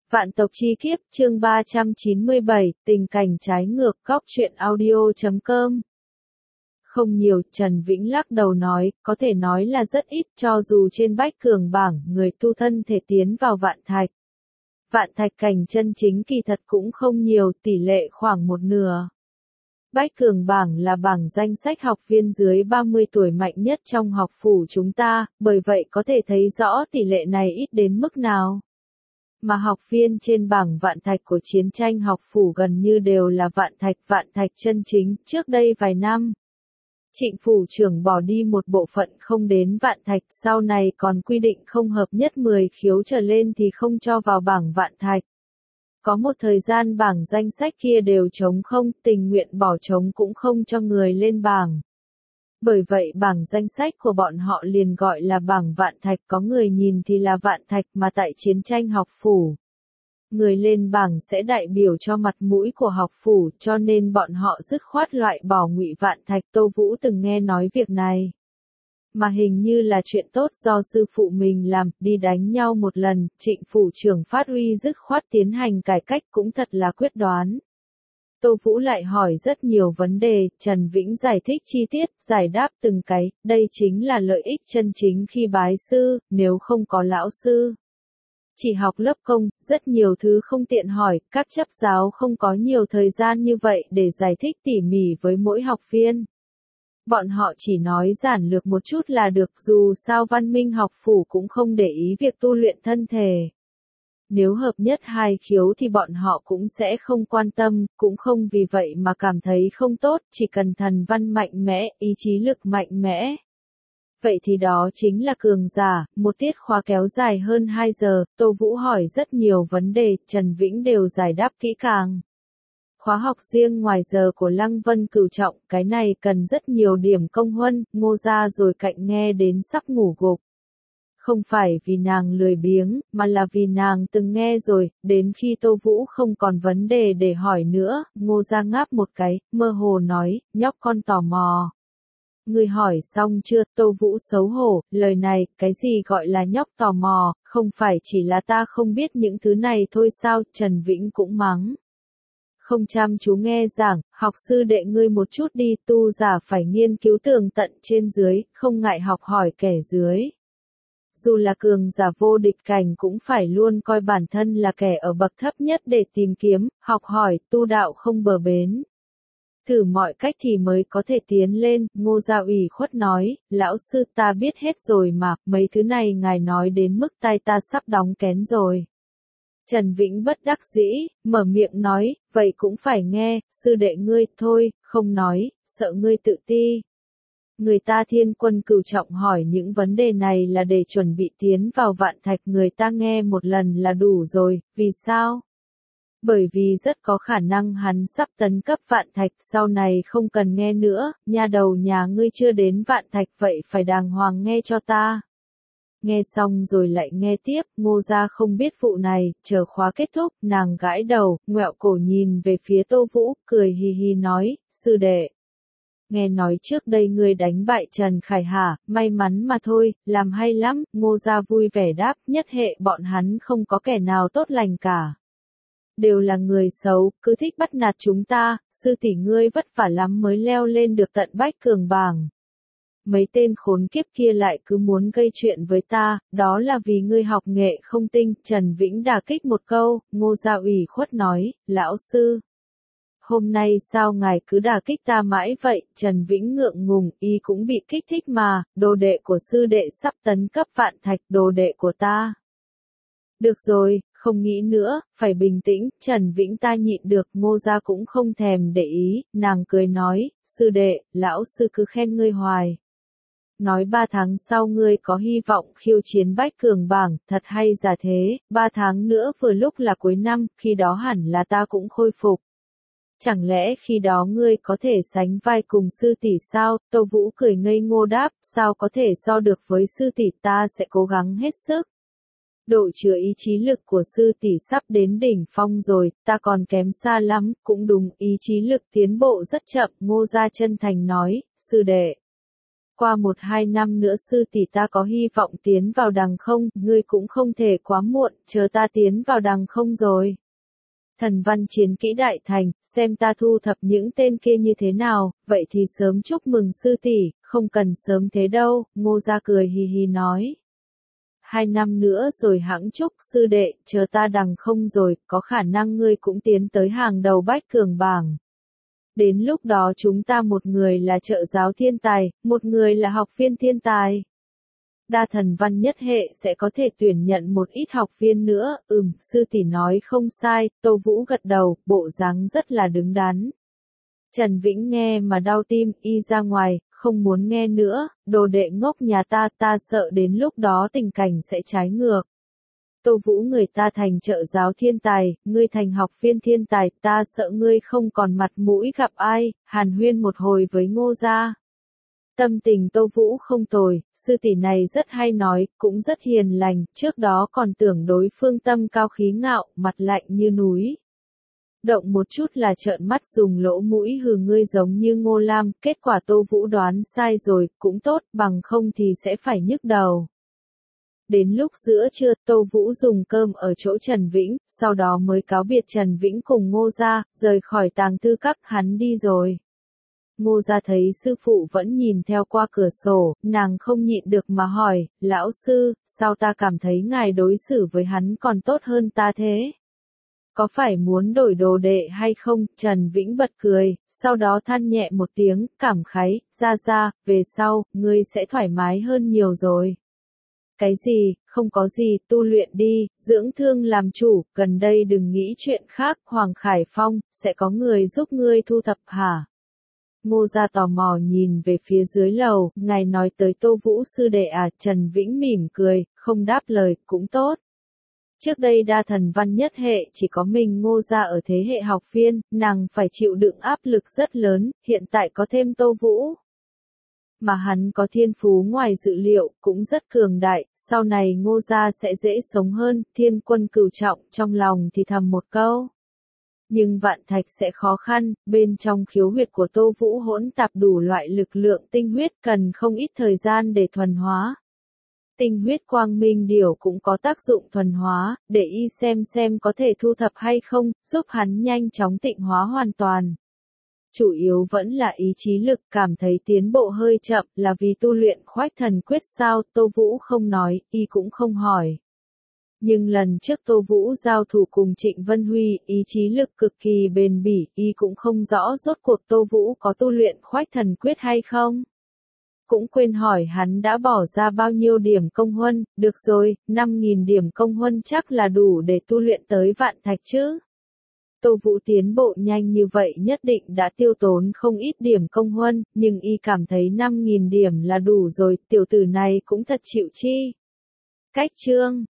Vạn tộc chi kiếp, chương 397, tình cảnh trái ngược, góc truyện audio.com. Không nhiều, Trần Vĩnh lắc đầu nói, có thể nói là rất ít, cho dù trên bách cường bảng, người tu thân thể tiến vào vạn thạch. Vạn thạch cảnh chân chính kỳ thật cũng không nhiều, tỷ lệ khoảng một nửa. Bách cường bảng là bảng danh sách học viên dưới 30 tuổi mạnh nhất trong học phủ chúng ta, bởi vậy có thể thấy rõ tỷ lệ này ít đến mức nào. Mà học viên trên bảng vạn thạch của chiến tranh học phủ gần như đều là vạn thạch chân chính. Trước đây vài năm, Trịnh phủ trưởng bỏ đi một bộ phận không đến vạn thạch, sau này còn quy định không hợp nhất 10 khiếu trở lên thì không cho vào bảng vạn thạch. Có một thời gian bảng danh sách kia đều trống không, tình nguyện bỏ trống cũng không cho người lên bảng. Bởi vậy bảng danh sách của bọn họ liền gọi là bảng vạn thạch, có người nhìn thì là vạn thạch, mà tại chiến tranh học phủ, người lên bảng sẽ đại biểu cho mặt mũi của học phủ, cho nên bọn họ dứt khoát loại bỏ ngụy vạn thạch. Tô Vũ từng nghe nói việc này, mà hình như là chuyện tốt do sư phụ mình làm. Đi đánh nhau một lần, Trịnh phủ trưởng phát uy dứt khoát tiến hành cải cách, cũng thật là quyết đoán. Tô Vũ lại hỏi rất nhiều vấn đề, Trần Vĩnh giải thích chi tiết, giải đáp từng cái, đây chính là lợi ích chân chính khi bái sư, nếu không có lão sư. Chỉ học lớp công, rất nhiều thứ không tiện hỏi, các chấp giáo không có nhiều thời gian như vậy để giải thích tỉ mỉ với mỗi học viên. Bọn họ chỉ nói giản lược một chút là được, dù sao văn minh học phủ cũng không để ý việc tu luyện thân thể. Nếu hợp nhất hai khiếu thì bọn họ cũng sẽ không quan tâm, cũng không vì vậy mà cảm thấy không tốt, chỉ cần thần văn mạnh mẽ, ý chí lực mạnh mẽ. Vậy thì đó chính là cường giả. Một tiết khóa kéo dài hơn 2 giờ, Tô Vũ hỏi rất nhiều vấn đề, Trần Vĩnh đều giải đáp kỹ càng. Khóa học riêng ngoài giờ của Lăng Vân Cửu Trọng, cái này cần rất nhiều điểm công huân, Ngô Gia rồi cạnh nghe đến sắp ngủ gục. Không phải vì nàng lười biếng, mà là vì nàng từng nghe rồi, đến khi Tô Vũ không còn vấn đề để hỏi nữa, Ngô Gia ngáp một cái, mơ hồ nói, nhóc con tò mò. Người hỏi xong chưa? Tô Vũ xấu hổ, lời này, cái gì gọi là nhóc tò mò, không phải chỉ là ta không biết những thứ này thôi sao? Trần Vĩnh cũng mắng. Không chăm chú nghe giảng, học sư đệ ngươi một chút đi, tu giả phải nghiên cứu tường tận trên dưới, không ngại học hỏi kẻ dưới. Dù là cường giả vô địch cảnh cũng phải luôn coi bản thân là kẻ ở bậc thấp nhất để tìm kiếm, học hỏi, tu đạo không bờ bến. Thử mọi cách thì mới có thể tiến lên. Ngô Gia ủy khuất nói, lão sư ta biết hết rồi mà, mấy thứ này ngài nói đến mức tai ta sắp đóng kén rồi. Trần Vĩnh bất đắc dĩ, mở miệng nói, vậy cũng phải nghe, sư đệ ngươi, thôi, không nói, sợ ngươi tự ti. Người ta Thiên Quân Cửu Trọng hỏi những vấn đề này là để chuẩn bị tiến vào vạn thạch, người ta nghe một lần là đủ rồi, vì sao? Bởi vì rất có khả năng hắn sắp tấn cấp vạn thạch, sau này không cần nghe nữa, nha đầu nhà ngươi chưa đến vạn thạch vậy phải đàng hoàng nghe cho ta. Nghe xong rồi lại nghe tiếp, Ngô Gia không biết vụ này, chờ khóa kết thúc, nàng gãi đầu, ngoẹo cổ nhìn về phía Tô Vũ, cười hì hì nói, sư đệ. Nghe nói trước đây ngươi đánh bại Trần Khải hả, may mắn mà thôi, làm hay lắm. Ngô Gia vui vẻ đáp, nhất hệ bọn hắn không có kẻ nào tốt lành cả. Đều là người xấu, cứ thích bắt nạt chúng ta, sư tỷ ngươi vất vả lắm mới leo lên được tận bách cường bảng. Mấy tên khốn kiếp kia lại cứ muốn gây chuyện với ta, đó là vì ngươi học nghệ không tinh. Trần Vĩnh đả kích một câu, Ngô Gia ủy khuất nói, lão sư. Hôm nay sao ngài cứ đả kích ta mãi vậy? Trần Vĩnh ngượng ngùng, y cũng bị kích thích mà, đồ đệ của sư đệ sắp tấn cấp vạn thạch, đồ đệ của ta. Được rồi, không nghĩ nữa, phải bình tĩnh, Trần Vĩnh ta nhịn được. Ngô Gia cũng không thèm để ý, nàng cười nói, sư đệ, lão sư cứ khen ngươi hoài. Nói 3 tháng sau ngươi có hy vọng khiêu chiến bách cường bảng, thật hay giả thế, 3 tháng nữa vừa lúc là cuối năm, khi đó hẳn là ta cũng khôi phục. Chẳng lẽ khi đó ngươi có thể sánh vai cùng sư tỷ sao? Tô Vũ cười ngây ngô đáp, sao có thể so được với sư tỷ, ta sẽ cố gắng hết sức. Độ chứa ý chí lực của sư tỷ sắp đến đỉnh phong rồi, ta còn kém xa lắm, cũng đúng, ý chí lực tiến bộ rất chậm. Ngô Gia chân thành nói, sư đệ. Qua 1-2 năm nữa sư tỷ ta có hy vọng tiến vào đằng không, ngươi cũng không thể quá muộn, chờ ta tiến vào đằng không rồi. Thần văn chiến kỹ đại thành, xem ta thu thập những tên kia như thế nào, vậy thì sớm chúc mừng sư tỷ, không cần sớm thế đâu, Ngô Gia cười hì hì nói. 2 năm nữa rồi hẵng chúc sư đệ, chờ ta đằng không rồi, có khả năng ngươi cũng tiến tới hàng đầu bách cường bảng. Đến lúc đó chúng ta một người là trợ giáo thiên tài, một người là học viên thiên tài. Đa thần văn nhất hệ sẽ có thể tuyển nhận một ít học viên nữa, sư tỷ nói không sai, Tô Vũ gật đầu, bộ dáng rất là đứng đắn. Trần Vĩnh nghe mà đau tim, y ra ngoài, không muốn nghe nữa, đồ đệ ngốc nhà ta sợ đến lúc đó tình cảnh sẽ trái ngược. Tô Vũ người ta thành trợ giáo thiên tài, ngươi thành học viên thiên tài, ta sợ ngươi không còn mặt mũi gặp ai, hàn huyên một hồi với Ngô Gia. Tâm tình Tô Vũ không tồi, sư tỷ này rất hay nói, cũng rất hiền lành, trước đó còn tưởng đối phương tâm cao khí ngạo, mặt lạnh như núi. Động một chút là trợn mắt dùng lỗ mũi hừ ngươi giống như Ngô Lam, kết quả Tô Vũ đoán sai rồi, cũng tốt, bằng không thì sẽ phải nhức đầu. Đến lúc giữa trưa, Tô Vũ dùng cơm ở chỗ Trần Vĩnh, sau đó mới cáo biệt Trần Vĩnh cùng Ngô Gia, rời khỏi tàng thư các, hắn đi rồi. Ngô Gia thấy sư phụ vẫn nhìn theo qua cửa sổ, nàng không nhịn được mà hỏi, lão sư, sao ta cảm thấy ngài đối xử với hắn còn tốt hơn ta thế? Có phải muốn đổi đồ đệ hay không? Trần Vĩnh bật cười, sau đó than nhẹ một tiếng, cảm khái, ra, về sau, ngươi sẽ thoải mái hơn nhiều rồi. Cái gì, không có gì, tu luyện đi, dưỡng thương làm chủ, gần đây đừng nghĩ chuyện khác, Hoàng Khải Phong, sẽ có người giúp ngươi thu thập hả? Ngô Gia tò mò nhìn về phía dưới lầu, ngài nói tới Tô Vũ sư đệ à, Trần Vĩnh mỉm cười, không đáp lời, cũng tốt. Trước đây đa thần văn nhất hệ chỉ có mình Ngô Gia ở thế hệ học viên, nàng phải chịu đựng áp lực rất lớn, hiện tại có thêm Tô Vũ. Mà hắn có thiên phú ngoài dự liệu, cũng rất cường đại, sau này Ngô Gia sẽ dễ sống hơn, Thiên Quân cửu trọng, trong lòng thì thầm một câu. Nhưng vạn thạch sẽ khó khăn, bên trong khiếu huyệt của Tô Vũ hỗn tạp đủ loại lực lượng tinh huyết cần không ít thời gian để thuần hóa. Tinh huyết quang minh điểu cũng có tác dụng thuần hóa, để y xem có thể thu thập hay không, giúp hắn nhanh chóng tịnh hóa hoàn toàn. Chủ yếu vẫn là ý chí lực, cảm thấy tiến bộ hơi chậm là vì tu luyện khoách thần quyết sao, Tô Vũ không nói, y cũng không hỏi. Nhưng lần trước Tô Vũ giao thủ cùng Trịnh Vân Huy, ý chí lực cực kỳ bền bỉ, y cũng không rõ rốt cuộc Tô Vũ có tu luyện khoách thần quyết hay không. Cũng quên hỏi hắn đã bỏ ra bao nhiêu điểm công huân, được rồi, 5.000 điểm công huân chắc là đủ để tu luyện tới vạn thạch chứ. Tô Vũ tiến bộ nhanh như vậy nhất định đã tiêu tốn không ít điểm công huân, nhưng y cảm thấy 5.000 điểm là đủ rồi, tiểu tử này cũng thật chịu chi. Cách chương